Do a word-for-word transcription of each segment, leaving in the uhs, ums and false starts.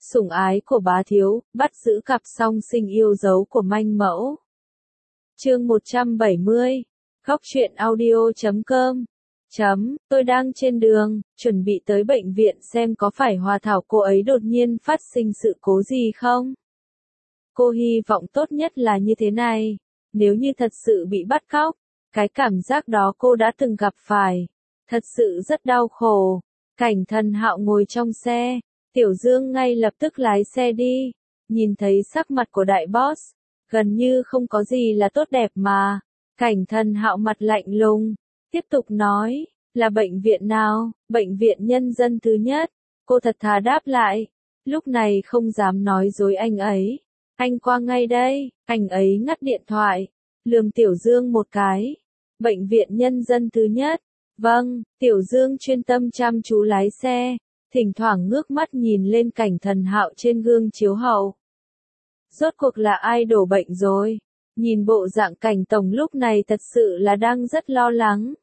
Sủng ái của bá thiếu, bắt giữ cặp song sinh yêu dấu của manh mẫu. Chương một trăm bảy mươi. Góc truyện audio chấm com. Chấm, tôi đang trên đường, chuẩn bị tới bệnh viện xem có phải Hòa Thảo cô ấy đột nhiên phát sinh sự cố gì không. Cô hy vọng tốt nhất là như thế này, nếu như thật sự bị bắt cóc, cái cảm giác đó cô đã từng gặp phải, thật sự rất đau khổ. Cảnh Thần Hạo ngồi trong xe, Tiểu Dương ngay lập tức lái xe đi, nhìn thấy sắc mặt của đại boss, gần như không có gì là tốt đẹp mà. Cảnh Thần Hạo mặt lạnh lùng, tiếp tục nói, là bệnh viện nào? Bệnh viện nhân dân thứ nhất. Cô thật thà đáp lại, lúc này không dám nói dối anh ấy. Anh qua ngay đây. Anh ấy ngắt điện thoại, lườm Tiểu Dương một cái. Bệnh viện nhân dân thứ nhất. Vâng, Tiểu Dương chuyên tâm chăm chú lái xe, thỉnh thoảng ngước mắt nhìn lên Cảnh Thần Hạo trên gương chiếu hậu. Rốt cuộc là ai đổ bệnh rồi? Nhìn bộ dạng Cảnh tổng lúc này thật sự là đang rất lo lắng.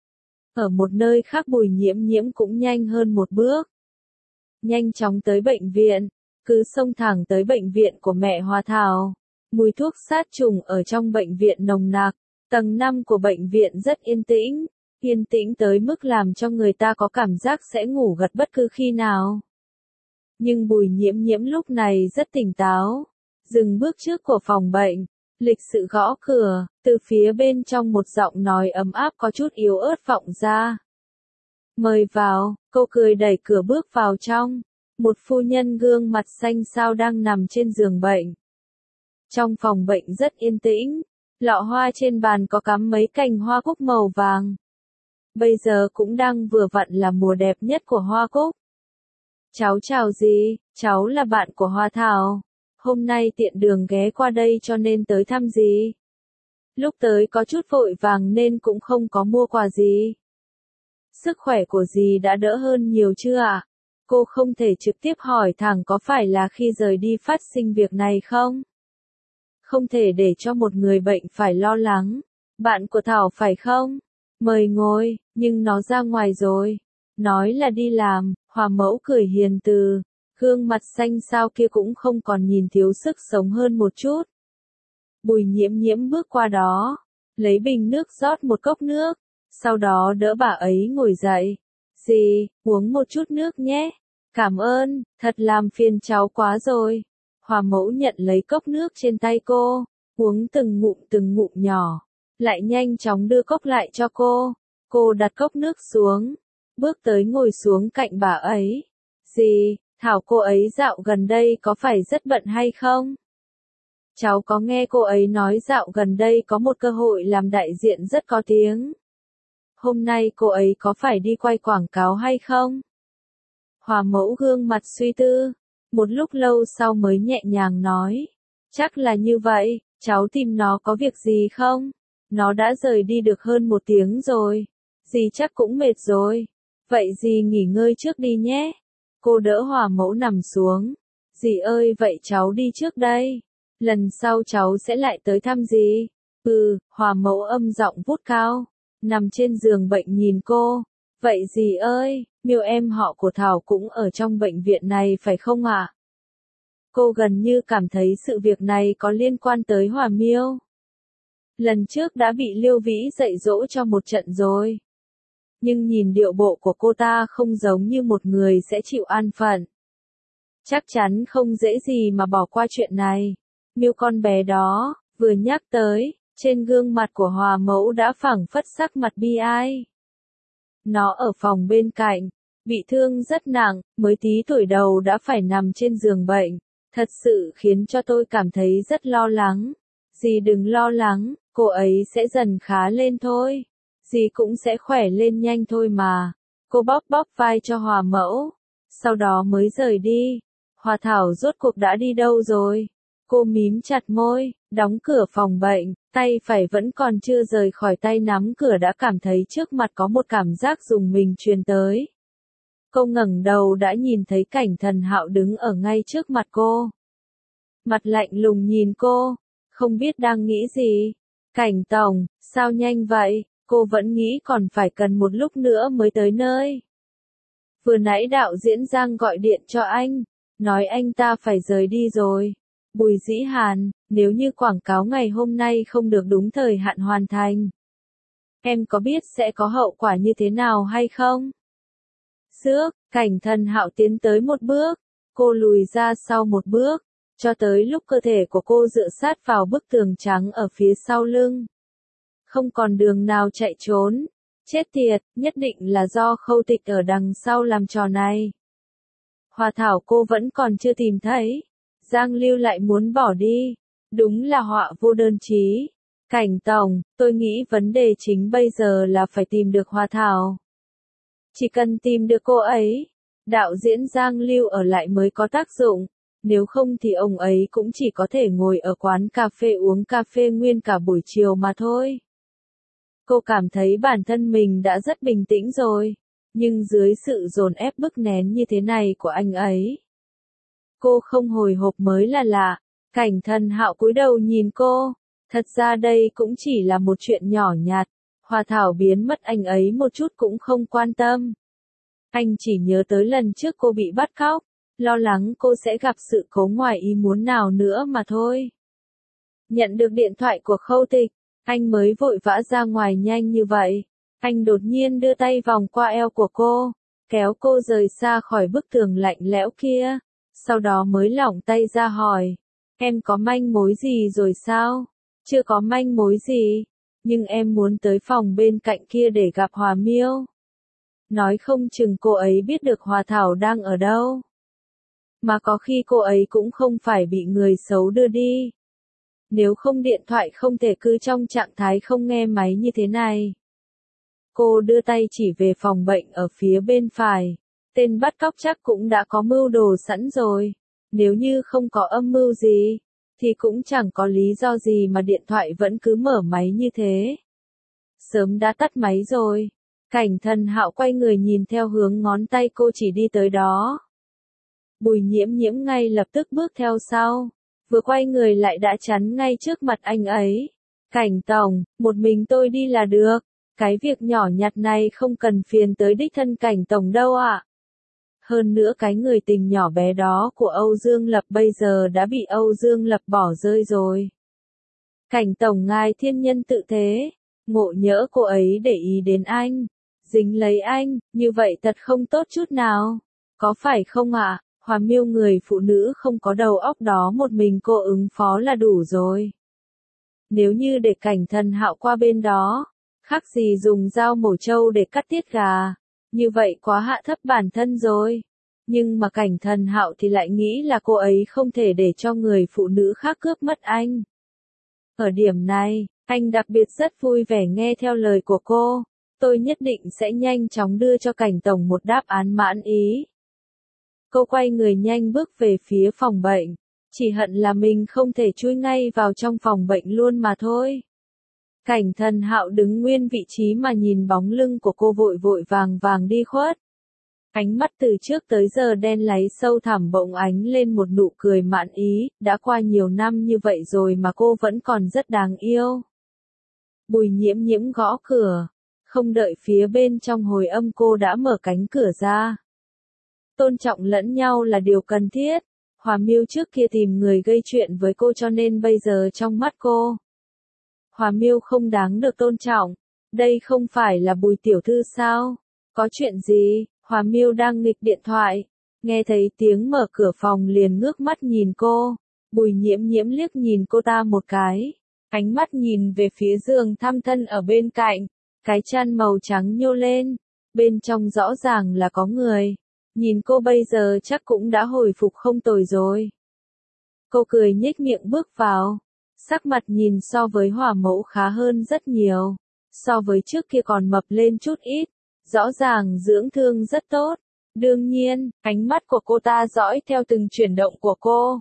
Ở một nơi khác Bùi Nhiễm Nhiễm cũng nhanh hơn một bước. Nhanh chóng tới bệnh viện, cứ xông thẳng tới bệnh viện của mẹ Hòa Thảo. Mùi thuốc sát trùng ở trong bệnh viện nồng nặc, tầng năm của bệnh viện rất yên tĩnh, yên tĩnh tới mức làm cho người ta có cảm giác sẽ ngủ gật bất cứ khi nào. Nhưng Bùi Nhiễm Nhiễm lúc này rất tỉnh táo, dừng bước trước của phòng bệnh, lịch sự gõ cửa, từ phía bên trong một giọng nói ấm áp có chút yếu ớt vọng ra. Mời vào, cô cười đẩy cửa bước vào trong, một phu nhân gương mặt xanh xao đang nằm trên giường bệnh. Trong phòng bệnh rất yên tĩnh, lọ hoa trên bàn có cắm mấy cành hoa cúc màu vàng. Bây giờ cũng đang vừa vặn là mùa đẹp nhất của hoa cúc. Cháu chào dì, cháu là bạn của Hòa Thảo. Hôm nay tiện đường ghé qua đây cho nên tới thăm dì. Lúc tới có chút vội vàng nên cũng không có mua quà gì. Sức khỏe của dì đã đỡ hơn nhiều chưa ạ? Cô không thể trực tiếp hỏi thẳng có phải là khi rời đi phát sinh việc này không? Không thể để cho một người bệnh phải lo lắng. Bạn của Thảo phải không? Mời ngồi, nhưng nó ra ngoài rồi. Nói là đi làm, Hòa Mẫu cười hiền từ. Gương mặt xanh xao kia cũng không còn nhìn thiếu sức sống hơn một chút. Bùi Nhiễm Nhiễm bước qua đó, lấy bình nước rót một cốc nước, sau đó đỡ bà ấy ngồi dậy. Dì, uống một chút nước nhé. Cảm ơn, thật làm phiền cháu quá rồi. Hòa Mẫu nhận lấy cốc nước trên tay cô, uống từng ngụm từng ngụm nhỏ, lại nhanh chóng đưa cốc lại cho cô. Cô đặt cốc nước xuống, bước tới ngồi xuống cạnh bà ấy. Dì, Thảo cô ấy dạo gần đây có phải rất bận hay không? Cháu có nghe cô ấy nói dạo gần đây có một cơ hội làm đại diện rất có tiếng. Hôm nay cô ấy có phải đi quay quảng cáo hay không? Hòa Mẫu gương mặt suy tư, một lúc lâu sau mới nhẹ nhàng nói. Chắc là như vậy, cháu tìm nó có việc gì không? Nó đã rời đi được hơn một tiếng rồi. Dì chắc cũng mệt rồi. Vậy dì nghỉ ngơi trước đi nhé. Cô đỡ Hòa Mẫu nằm xuống. Dì ơi vậy cháu đi trước đây. Lần sau cháu sẽ lại tới thăm dì. Ừ, Hòa Mẫu âm giọng vút cao. Nằm trên giường bệnh nhìn cô. Vậy dì ơi, Miêu em họ của Thảo cũng ở trong bệnh viện này phải không ạ? Cô gần như cảm thấy sự việc này có liên quan tới Hòa Miêu. Lần trước đã bị Liêu Vĩ dạy dỗ cho một trận rồi. Nhưng nhìn điệu bộ của cô ta không giống như một người sẽ chịu an phận. Chắc chắn không dễ gì mà bỏ qua chuyện này. Miêu con bé đó, vừa nhắc tới, trên gương mặt của Hòa Mẫu đã phảng phất sắc mặt bi ai. Nó ở phòng bên cạnh, bị thương rất nặng, mới tí tuổi đầu đã phải nằm trên giường bệnh. Thật sự khiến cho tôi cảm thấy rất lo lắng. Dì đừng lo lắng, cô ấy sẽ dần khá lên thôi. Dì cũng sẽ khỏe lên nhanh thôi mà. Cô bóp bóp vai cho Hòa Mẫu, sau đó mới rời đi. Hòa Thảo rốt cuộc đã đi đâu rồi? Cô mím chặt môi, đóng cửa phòng bệnh, tay phải vẫn còn chưa rời khỏi tay nắm cửa đã cảm thấy trước mặt có một cảm giác rùng mình truyền tới. Cô ngẩng đầu đã nhìn thấy Cảnh Thần Hạo đứng ở ngay trước mặt cô. Mặt lạnh lùng nhìn cô, không biết đang nghĩ gì. Cảnh tổng, sao nhanh vậy? Cô vẫn nghĩ còn phải cần một lúc nữa mới tới nơi. Vừa nãy đạo diễn Giang gọi điện cho anh, nói anh ta phải rời đi rồi. Bùi Dĩ Hàn, nếu như quảng cáo ngày hôm nay không được đúng thời hạn hoàn thành, em có biết sẽ có hậu quả như thế nào hay không? Xước, Cảnh Thần Hạo tiến tới một bước, cô lùi ra sau một bước, cho tới lúc cơ thể của cô dựa sát vào bức tường trắng ở phía sau lưng. Không còn đường nào chạy trốn. Chết tiệt, nhất định là do Khâu Tịch ở đằng sau làm trò này. Hoa thảo cô vẫn còn chưa tìm thấy. Giang Lưu lại muốn bỏ đi. Đúng là họa vô đơn chí. Cảnh tổng, tôi nghĩ vấn đề chính bây giờ là phải tìm được Hoa thảo. Chỉ cần tìm được cô ấy, đạo diễn Giang Lưu ở lại mới có tác dụng. Nếu không thì ông ấy cũng chỉ có thể ngồi ở quán cà phê uống cà phê nguyên cả buổi chiều mà thôi. Cô cảm thấy bản thân mình đã rất bình tĩnh rồi, nhưng dưới sự dồn ép bức nén như thế này của anh ấy, cô không hồi hộp mới là lạ. Cảnh Thần Hạo cúi đầu nhìn cô, thật ra đây cũng chỉ là một chuyện nhỏ nhặt, Hoa thảo biến mất anh ấy một chút cũng không quan tâm. Anh chỉ nhớ tới lần trước cô bị bắt cóc, lo lắng cô sẽ gặp sự cố ngoài ý muốn nào nữa mà thôi. Nhận được điện thoại của Khâu Tịch, anh mới vội vã ra ngoài nhanh như vậy. Anh đột nhiên đưa tay vòng qua eo của cô, kéo cô rời xa khỏi bức tường lạnh lẽo kia, sau đó mới lỏng tay ra hỏi, em có manh mối gì rồi sao? Chưa có manh mối gì, nhưng em muốn tới phòng bên cạnh kia để gặp Hòa Miêu. Nói không chừng cô ấy biết được Hoa thảo đang ở đâu. Mà có khi cô ấy cũng không phải bị người xấu đưa đi. Nếu không điện thoại không thể cứ trong trạng thái không nghe máy như thế này. Cô đưa tay chỉ về phòng bệnh ở phía bên phải. Tên bắt cóc chắc cũng đã có mưu đồ sẵn rồi. Nếu như không có âm mưu gì, thì cũng chẳng có lý do gì mà điện thoại vẫn cứ mở máy như thế. Sớm đã tắt máy rồi. Cảnh Thần Hạo quay người nhìn theo hướng ngón tay cô chỉ đi tới đó. Bùi Nhiễm Nhiễm ngay lập tức bước theo sau. Vừa quay người lại đã chắn ngay trước mặt anh ấy. Cảnh tổng, một mình tôi đi là được. Cái việc nhỏ nhặt này không cần phiền tới đích thân cảnh tổng đâu ạ. Hơn nữa cái người tình nhỏ bé đó của Âu Dương Lập bây giờ đã bị Âu Dương Lập bỏ rơi rồi. Cảnh tổng ngài thiên nhân tự thế. Ngộ nhỡ cô ấy để ý đến anh. Dính lấy anh, như vậy thật không tốt chút nào. Có phải không ạ? Hòa Miêu người phụ nữ không có đầu óc đó một mình cô ứng phó là đủ rồi. Nếu như để Cảnh Thần Hạo qua bên đó, khác gì dùng dao mổ trâu để cắt tiết gà, như vậy quá hạ thấp bản thân rồi. Nhưng mà Cảnh Thần Hạo thì lại nghĩ là cô ấy không thể để cho người phụ nữ khác cướp mất anh. Ở điểm này, anh đặc biệt rất vui vẻ nghe theo lời của cô. Tôi nhất định sẽ nhanh chóng đưa cho Cảnh tổng một đáp án mãn ý. Cô quay người nhanh bước về phía phòng bệnh, chỉ hận là mình không thể chui ngay vào trong phòng bệnh luôn mà thôi. Cảnh Thần Hạo đứng nguyên vị trí mà nhìn bóng lưng của cô vội vội vàng vàng đi khuất. Ánh mắt từ trước tới giờ đen láy sâu thẳm bỗng ánh lên một nụ cười mãn ý, đã qua nhiều năm như vậy rồi mà cô vẫn còn rất đáng yêu. Bùi Nhiễm Nhiễm gõ cửa, không đợi phía bên trong hồi âm cô đã mở cánh cửa ra. Tôn trọng lẫn nhau là điều cần thiết. Hòa Miêu trước kia tìm người gây chuyện với cô cho nên bây giờ trong mắt cô, Hòa Miêu không đáng được tôn trọng. Đây không phải là Bùi tiểu thư sao? Có chuyện gì? Hòa Miêu đang nghịch điện thoại, nghe thấy tiếng mở cửa phòng liền ngước mắt nhìn cô. Bùi Nhiễm Nhiễm liếc nhìn cô ta một cái, ánh mắt nhìn về phía giường thăm thân ở bên cạnh, cái chăn màu trắng nhô lên, bên trong rõ ràng là có người. Nhìn cô bây giờ chắc cũng đã hồi phục không tồi rồi. Cô cười nhếch miệng bước vào, sắc mặt nhìn so với Hỏa mẫu khá hơn rất nhiều, so với trước kia còn mập lên chút ít, rõ ràng dưỡng thương rất tốt. Đương nhiên, ánh mắt của cô ta dõi theo từng chuyển động của cô.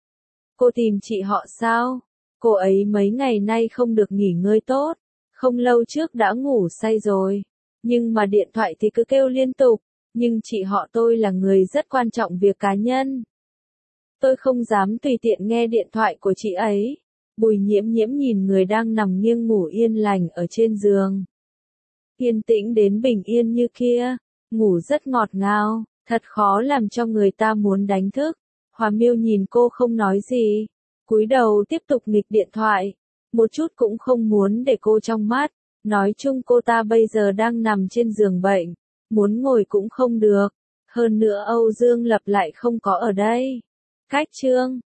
Cô tìm chị họ sao? Cô ấy mấy ngày nay không được nghỉ ngơi tốt, không lâu trước đã ngủ say rồi, nhưng mà điện thoại thì cứ kêu liên tục. Nhưng chị họ tôi là người rất quan trọng việc cá nhân. Tôi không dám tùy tiện nghe điện thoại của chị ấy. Bùi Nhiễm Nhiễm nhìn người đang nằm nghiêng ngủ yên lành ở trên giường. Yên tĩnh đến bình yên như kia, ngủ rất ngọt ngào, Thật khó làm cho người ta muốn đánh thức. Hòa Miêu nhìn cô không nói gì, cúi đầu tiếp tục nghịch điện thoại, một chút cũng không muốn để cô trong mắt. Nói chung cô ta bây giờ đang nằm trên giường bệnh, muốn ngồi cũng không được. Hơn nữa Âu Dương Lập lại không có ở đây. Cách chương